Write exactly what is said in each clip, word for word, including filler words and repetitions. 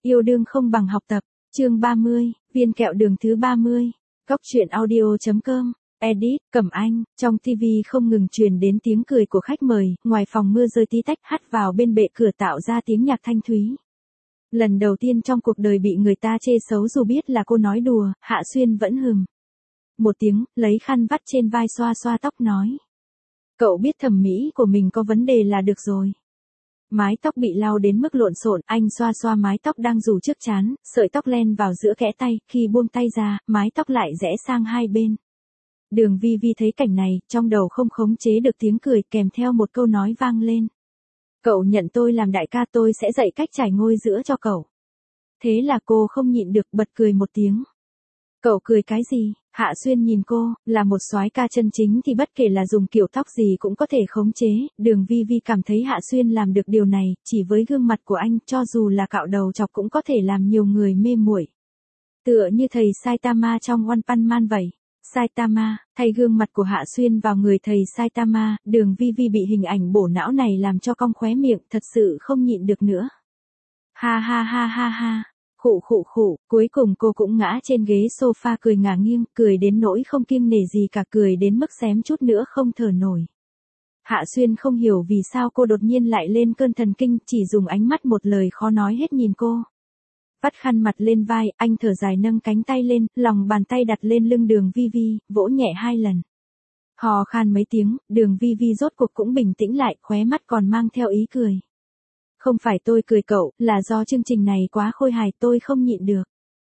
Yêu đương không bằng học tập, chương ba mươi, viên kẹo đường thứ ba mươi. Góc truyện audio.com, edit, Cẩm Anh, trong ti vi không ngừng truyền đến tiếng cười của khách mời, ngoài phòng mưa rơi tí tách hắt vào bên bệ cửa tạo ra tiếng nhạc thanh thúy. Lần đầu tiên trong cuộc đời bị người ta chê xấu dù biết là cô nói đùa, Hạ Xuyên vẫn hừm một tiếng, lấy khăn vắt trên vai xoa xoa tóc nói. Cậu biết thẩm mỹ của mình có vấn đề là được rồi. Mái tóc bị lau đến mức lộn xộn, anh xoa xoa mái tóc đang rủ trước trán, sợi tóc len vào giữa kẽ tay, khi buông tay ra, mái tóc lại rẽ sang hai bên. Đường Vi Vi thấy cảnh này, trong đầu không khống chế được tiếng cười kèm theo một câu nói vang lên. Cậu nhận tôi làm đại ca, tôi sẽ dạy cách trải ngôi giữa cho cậu. Thế là cô không nhịn được bật cười một tiếng. Cậu cười cái gì? Hạ Xuyên nhìn cô, là một soái ca chân chính thì bất kể là dùng kiểu tóc gì cũng có thể khống chế, Đường Vi Vi cảm thấy Hạ Xuyên làm được điều này, chỉ với gương mặt của anh, cho dù là cạo đầu chọc cũng có thể làm nhiều người mê muội. Tựa như thầy Saitama trong One Punch Man vậy. Saitama, thay gương mặt của Hạ Xuyên vào người thầy Saitama, Đường Vi Vi bị hình ảnh bổ não này làm cho cong khóe miệng, thật sự không nhịn được nữa. Ha ha ha ha ha. Khụ khụ khụ, cuối cùng cô cũng ngã trên ghế sofa cười ngả nghiêng, cười đến nỗi không kiêng nể gì cả, cười đến mức xém chút nữa không thở nổi. Hạ Xuyên không hiểu vì sao cô đột nhiên lại lên cơn thần kinh, chỉ dùng ánh mắt một lời khó nói hết nhìn cô. Vắt khăn mặt lên vai, anh thở dài nâng cánh tay lên, lòng bàn tay đặt lên lưng Đường Vi Vi, vỗ nhẹ hai lần. Hò khan mấy tiếng, Đường Vi Vi rốt cuộc cũng bình tĩnh lại, khóe mắt còn mang theo ý cười. Không phải tôi cười cậu, là do chương trình này quá khôi hài, tôi không nhịn được.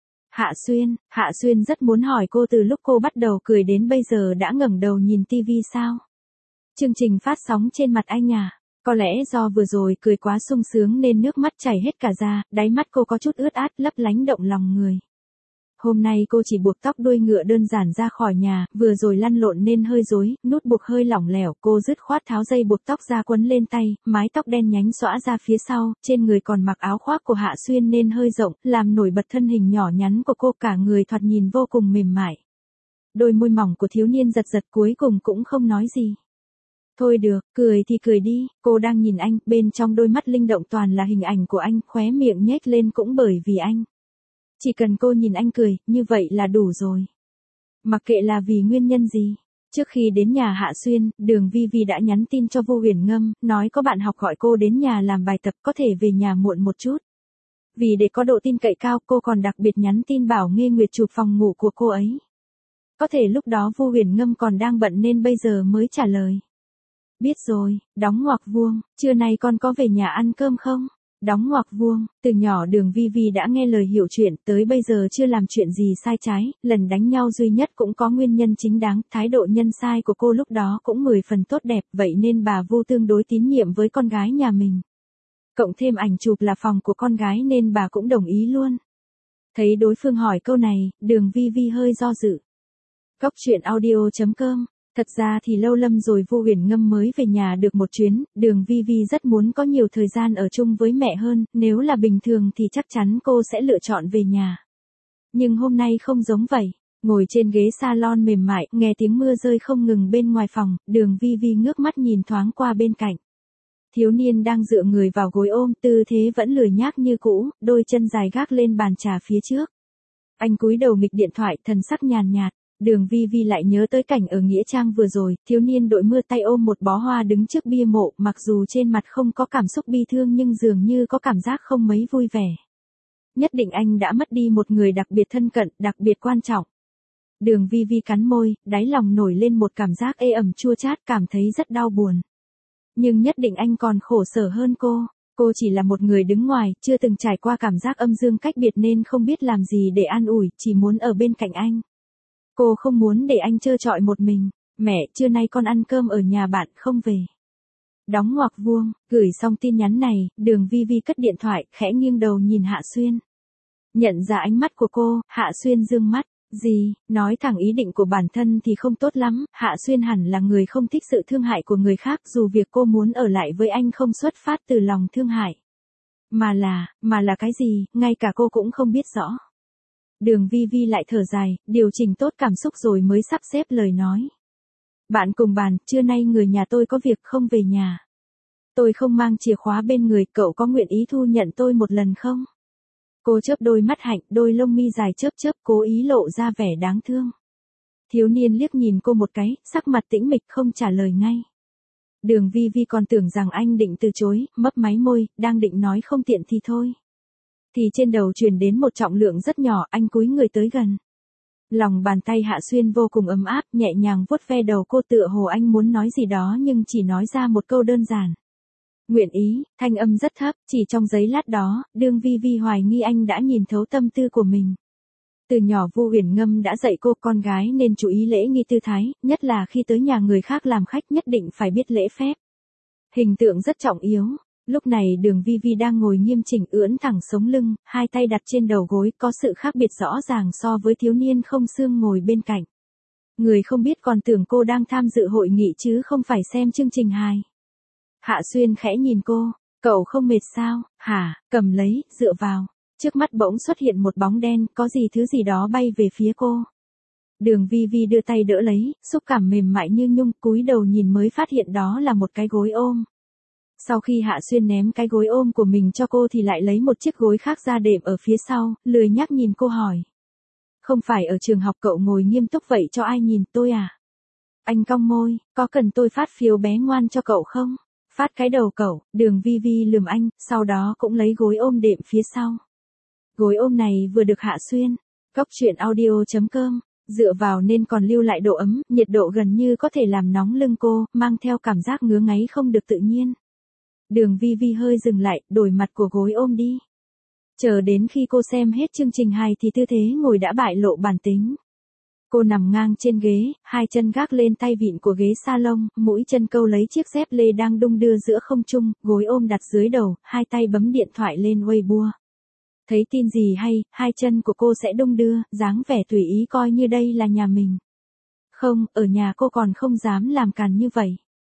Hạ Xuyên, Hạ Xuyên rất muốn hỏi cô từ lúc cô bắt đầu cười đến bây giờ đã ngẩng đầu nhìn tivi sao? Chương trình phát sóng trên mặt anh à? Có lẽ do vừa rồi cười quá sung sướng nên nước mắt chảy hết cả ra, đáy mắt cô có chút ướt át lấp lánh động lòng người. Hôm nay cô chỉ buộc tóc đuôi ngựa đơn giản ra khỏi nhà, vừa rồi lăn lộn nên hơi rối, nút buộc hơi lỏng lẻo, cô dứt khoát tháo dây buộc tóc ra quấn lên tay, mái tóc đen nhánh xõa ra phía sau, trên người còn mặc áo khoác của Hạ Xuyên nên hơi rộng, làm nổi bật thân hình nhỏ nhắn của cô, cả người thoạt nhìn vô cùng mềm mại. Đôi môi mỏng của thiếu niên giật giật cuối cùng cũng không nói gì. Thôi được, cười thì cười đi, cô đang nhìn anh, bên trong đôi mắt linh động toàn là hình ảnh của anh, khóe miệng nhếch lên cũng bởi vì anh. Chỉ cần cô nhìn anh cười, như vậy là đủ rồi. Mặc kệ là vì nguyên nhân gì. Trước khi đến nhà Hạ Xuyên, Đường Vi Vi đã nhắn tin cho Vô Huyền Ngâm, nói có bạn học gọi cô đến nhà làm bài tập, có thể về nhà muộn một chút. Vì để có độ tin cậy cao, cô còn đặc biệt nhắn tin bảo Nghê Nguyệt chụp phòng ngủ của cô ấy. Có thể lúc đó Vô Huyền Ngâm còn đang bận nên bây giờ mới trả lời. Biết rồi, đóng ngoặc vuông, trưa nay con có về nhà ăn cơm không? Đóng ngoặc vuông, từ nhỏ Đường Vi Vi đã nghe lời hiểu chuyện, tới bây giờ chưa làm chuyện gì sai trái, lần đánh nhau duy nhất cũng có nguyên nhân chính đáng, thái độ nhân sai của cô lúc đó cũng mười phần tốt đẹp, vậy nên bà Vu tương đối tín nhiệm với con gái nhà mình. Cộng thêm ảnh chụp là phòng của con gái nên bà cũng đồng ý luôn. Thấy đối phương hỏi câu này, Đường Vi Vi hơi do dự. Góc truyện audio.com. Thật ra thì lâu lắm rồi Vô Huyền Ngâm mới về nhà được một chuyến, Đường Vi Vi rất muốn có nhiều thời gian ở chung với mẹ hơn, nếu là bình thường thì chắc chắn cô sẽ lựa chọn về nhà. Nhưng hôm nay không giống vậy, ngồi trên ghế salon mềm mại, nghe tiếng mưa rơi không ngừng bên ngoài phòng, Đường Vi Vi ngước mắt nhìn thoáng qua bên cạnh. Thiếu niên đang dựa người vào gối ôm, tư thế vẫn lười nhác như cũ, đôi chân dài gác lên bàn trà phía trước. Anh cúi đầu nghịch điện thoại, thần sắc nhàn nhạt. Đường Vi Vi lại nhớ tới cảnh ở nghĩa trang vừa rồi, thiếu niên đội mưa tay ôm một bó hoa đứng trước bia mộ, mặc dù trên mặt không có cảm xúc bi thương nhưng dường như có cảm giác không mấy vui vẻ. Nhất định anh đã mất đi một người đặc biệt thân cận, đặc biệt quan trọng. Đường Vi Vi cắn môi, đáy lòng nổi lên một cảm giác ê ẩm chua chát, cảm thấy rất đau buồn. Nhưng nhất định anh còn khổ sở hơn cô. Cô chỉ là một người đứng ngoài, chưa từng trải qua cảm giác âm dương cách biệt nên không biết làm gì để an ủi, chỉ muốn ở bên cạnh anh. Cô không muốn để anh trơ trọi một mình. Mẹ, trưa nay con ăn cơm ở nhà bạn không về. Đóng ngoặc vuông, gửi xong tin nhắn này, Đường Vi Vi cất điện thoại, khẽ nghiêng đầu nhìn Hạ Xuyên. Nhận ra ánh mắt của cô, Hạ Xuyên dương mắt. Gì, nói thẳng ý định của bản thân thì không tốt lắm, Hạ Xuyên hẳn là người không thích sự thương hại của người khác, dù việc cô muốn ở lại với anh không xuất phát từ lòng thương hại. Mà là, mà là cái gì, ngay cả cô cũng không biết rõ. Đường Vi Vi lại thở dài, điều chỉnh tốt cảm xúc rồi mới sắp xếp lời nói. Bạn cùng bàn, trưa nay người nhà tôi có việc không về nhà. Tôi không mang chìa khóa bên người, cậu có nguyện ý thu nhận tôi một lần không? Cô chớp đôi mắt hạnh, đôi lông mi dài chớp chớp cố ý lộ ra vẻ đáng thương. Thiếu niên liếc nhìn cô một cái, sắc mặt tĩnh mịch không trả lời ngay. Đường Vi Vi còn tưởng rằng anh định từ chối, mấp máy môi, đang định nói không tiện thì thôi. Thì trên đầu truyền đến một trọng lượng rất nhỏ, anh cúi người tới gần. Lòng bàn tay Hạ Xuyên vô cùng ấm áp, nhẹ nhàng vuốt ve đầu cô tựa hồ anh muốn nói gì đó nhưng chỉ nói ra một câu đơn giản. Nguyện ý, thanh âm rất thấp, chỉ trong giây lát đó, Đường Vi Vi hoài nghi anh đã nhìn thấu tâm tư của mình. Từ nhỏ Vu Huyền Ngâm đã dạy cô con gái nên chú ý lễ nghi tư thái, nhất là khi tới nhà người khác làm khách nhất định phải biết lễ phép. Hình tượng rất trọng yếu. Lúc này Đường Vi Vi đang ngồi nghiêm chỉnh ưỡn thẳng sống lưng, hai tay đặt trên đầu gối có sự khác biệt rõ ràng so với thiếu niên không xương ngồi bên cạnh. Người không biết còn tưởng cô đang tham dự hội nghị chứ không phải xem chương trình hài. Hạ Xuyên khẽ nhìn cô, cậu không mệt sao, hả, cầm lấy, dựa vào. Trước mắt bỗng xuất hiện một bóng đen, có gì thứ gì đó bay về phía cô. Đường Vi Vi đưa tay đỡ lấy, xúc cảm mềm mại như nhung, cúi đầu nhìn mới phát hiện đó là một cái gối ôm. Sau khi Hạ Xuyên ném cái gối ôm của mình cho cô thì lại lấy một chiếc gối khác ra đệm ở phía sau, lười nhác nhìn cô hỏi. Không phải ở trường học cậu ngồi nghiêm túc vậy cho ai nhìn tôi à? Anh cong môi, có cần tôi phát phiếu bé ngoan cho cậu không? Phát cái đầu cậu, Đường Vi Vi lườm anh, sau đó cũng lấy gối ôm đệm phía sau. Gối ôm này vừa được Hạ Xuyên, Cóc Truyện Audio chấm com, dựa vào nên còn lưu lại độ ấm, nhiệt độ gần như có thể làm nóng lưng cô, mang theo cảm giác ngứa ngáy không được tự nhiên. Đường Vi Vi hơi dừng lại, đổi mặt của gối ôm đi. Chờ đến khi cô xem hết chương trình hài thì tư thế ngồi đã bại lộ bản tính. Cô nằm ngang trên ghế, hai chân gác lên tay vịn của ghế salon, mũi chân câu lấy chiếc dép lê đang đung đưa giữa không trung, gối ôm đặt dưới đầu, hai tay bấm điện thoại lên Weibo. Thấy tin gì hay, hai chân của cô sẽ đung đưa, dáng vẻ tùy ý coi như đây là nhà mình. Không, ở nhà cô còn không dám làm càn như vậy.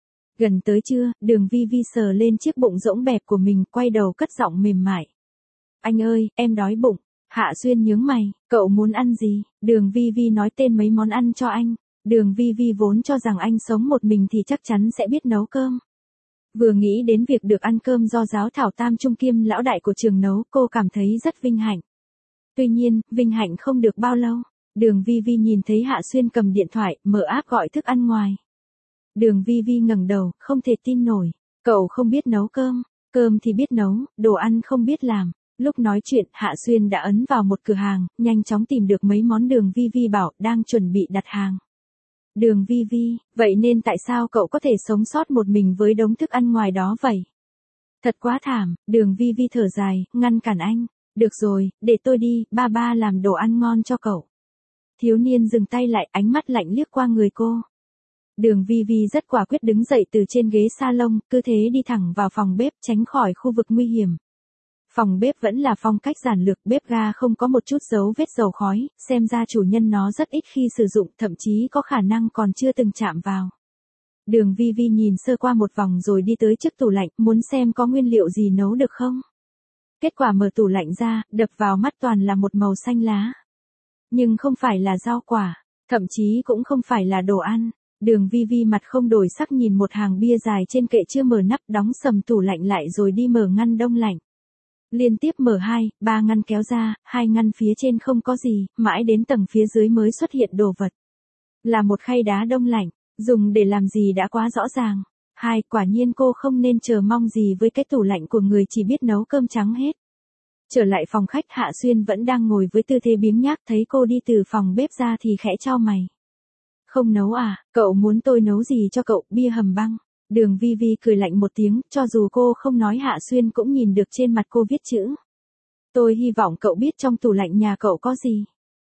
Gần tới trưa, Đường Vi Vi sờ lên chiếc bụng rỗng bẹp của mình, quay đầu cất giọng mềm mại. Anh ơi, em đói bụng. Hạ Xuyên nhướng mày, cậu muốn ăn gì? Đường Vi Vi nói tên mấy món ăn cho anh. Đường Vi Vi vốn cho rằng anh sống một mình thì chắc chắn sẽ biết nấu cơm. Vừa nghĩ đến việc được ăn cơm do giáo thảo tam trung kiêm lão đại của trường nấu, cô cảm thấy rất vinh hạnh. Tuy nhiên, vinh hạnh không được bao lâu. Đường Vi Vi nhìn thấy Hạ Xuyên cầm điện thoại, mở app gọi thức ăn ngoài. Đường Vi Vi ngẩng đầu, không thể tin nổi. Cậu không biết nấu cơm, cơm thì biết nấu, đồ ăn không biết làm. Lúc nói chuyện, Hạ Xuyên đã ấn vào một cửa hàng, nhanh chóng tìm được mấy món Đường Vi Vi bảo đang chuẩn bị đặt hàng. Đường Vi Vi, vậy nên tại sao cậu có thể sống sót một mình với đống thức ăn ngoài đó vậy? Thật quá thảm, Đường Vi Vi thở dài, ngăn cản anh. Được rồi, để tôi đi, ba ba làm đồ ăn ngon cho cậu. Thiếu niên dừng tay lại, ánh mắt lạnh liếc qua người cô. Đường Vi Vi rất quả quyết đứng dậy từ trên ghế salon, cứ thế đi thẳng vào phòng bếp tránh khỏi khu vực nguy hiểm. Phòng bếp vẫn là phong cách giản lược, bếp ga không có một chút dấu vết dầu khói, xem ra chủ nhân nó rất ít khi sử dụng, thậm chí có khả năng còn chưa từng chạm vào. Đường Vi Vi nhìn sơ qua một vòng rồi đi tới trước tủ lạnh, muốn xem có nguyên liệu gì nấu được không. Kết quả mở tủ lạnh ra, đập vào mắt toàn là một màu xanh lá. Nhưng không phải là rau quả, thậm chí cũng không phải là đồ ăn. Đường Vi Vi mặt không đổi sắc nhìn một hàng bia dài trên kệ chưa mở nắp, đóng sầm tủ lạnh lại rồi đi mở ngăn đông lạnh. Liên tiếp mở hai, ba ngăn kéo ra, hai ngăn phía trên không có gì, mãi đến tầng phía dưới mới xuất hiện đồ vật. Là một khay đá đông lạnh, dùng để làm gì đã quá rõ ràng. Hai, quả nhiên cô không nên chờ mong gì với cái tủ lạnh của người chỉ biết nấu cơm trắng hết. Trở lại phòng khách, Hạ Xuyên vẫn đang ngồi với tư thế biếng nhác, thấy cô đi từ phòng bếp ra thì khẽ chau mày. Không nấu à, cậu muốn tôi nấu gì cho cậu, bia hầm băng. Đường Vi Vi cười lạnh một tiếng, cho dù cô không nói Hạ Xuyên cũng nhìn được trên mặt cô viết chữ. Tôi hy vọng cậu biết trong tủ lạnh nhà cậu có gì.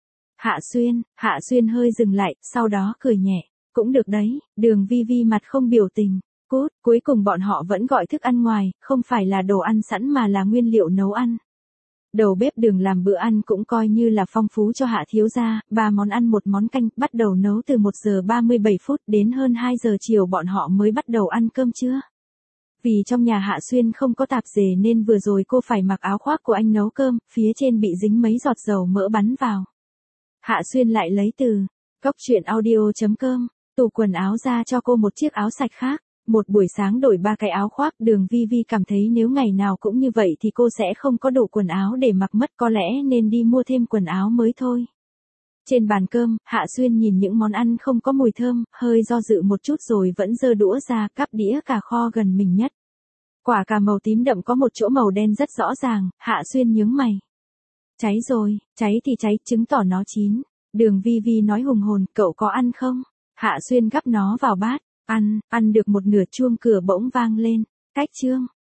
Hạ Xuyên, Hạ Xuyên hơi dừng lại, sau đó cười nhẹ. Cũng được đấy, Đường Vi Vi mặt không biểu tình. Cút, cuối cùng bọn họ vẫn gọi thức ăn ngoài, không phải là đồ ăn sẵn mà là nguyên liệu nấu ăn. Đầu bếp Đường làm bữa ăn cũng coi như là phong phú cho Hạ thiếu gia, ba món ăn một món canh, bắt đầu nấu từ một giờ ba mươi bảy phút đến hơn hai giờ chiều bọn họ mới bắt đầu ăn cơm trưa. Vì trong nhà Hạ Xuyên không có tạp dề nên vừa rồi cô phải mặc áo khoác của anh nấu cơm, phía trên bị dính mấy giọt dầu mỡ bắn vào. Hạ Xuyên lại lấy từ Cóc Truyện Audio chấm com, tủ quần áo ra cho cô một chiếc áo sạch khác. Một buổi sáng đổi ba cái áo khoác, Đường Vi Vi cảm thấy nếu ngày nào cũng như vậy thì cô sẽ không có đủ quần áo để mặc mất, có lẽ nên đi mua thêm quần áo mới thôi. Trên bàn cơm, Hạ Xuyên nhìn những món ăn không có mùi thơm, hơi do dự một chút rồi vẫn giơ đũa ra, cắp đĩa cà kho gần mình nhất. Quả cà màu tím đậm có một chỗ màu đen rất rõ ràng, Hạ Xuyên nhướng mày. Cháy rồi, cháy thì cháy, chứng tỏ nó chín. Đường Vi Vi nói hùng hồn, cậu có ăn không? Hạ Xuyên gắp nó vào bát, ăn, ăn được một nửa chuông cửa bỗng vang lên. Cách chương.